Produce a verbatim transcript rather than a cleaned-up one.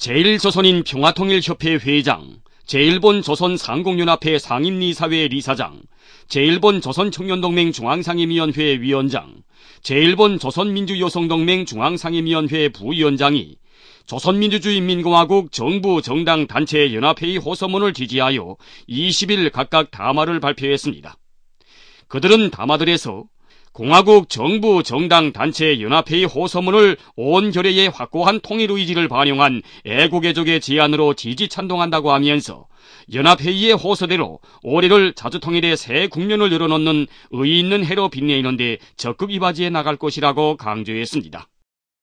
제일조선인 평화통일협회 회장, 제일본 조선상공연합회 상임리사회 리사장, 제일본 조선청년동맹 중앙상임위원회 위원장, 제일본 조선민주여성동맹 중앙상임위원회 부위원장이 조선민주주의인민공화국 정부 정당 단체 연합회의 호소문을 지지하여 이십 일 각각 담화를 발표했습니다. 그들은 담화들에서 공화국 정부 정당 단체 연합회의 호소문을 온 결의의 확고한 통일 의지를 반영한 애국애족의 제안으로 지지 찬동한다고 하면서 연합회의의 호소대로 올해를 자주통일의 새 국면을 열어놓는 의의 있는 해로 빛내는데 적극 이바지해 나갈 것이라고 강조했습니다.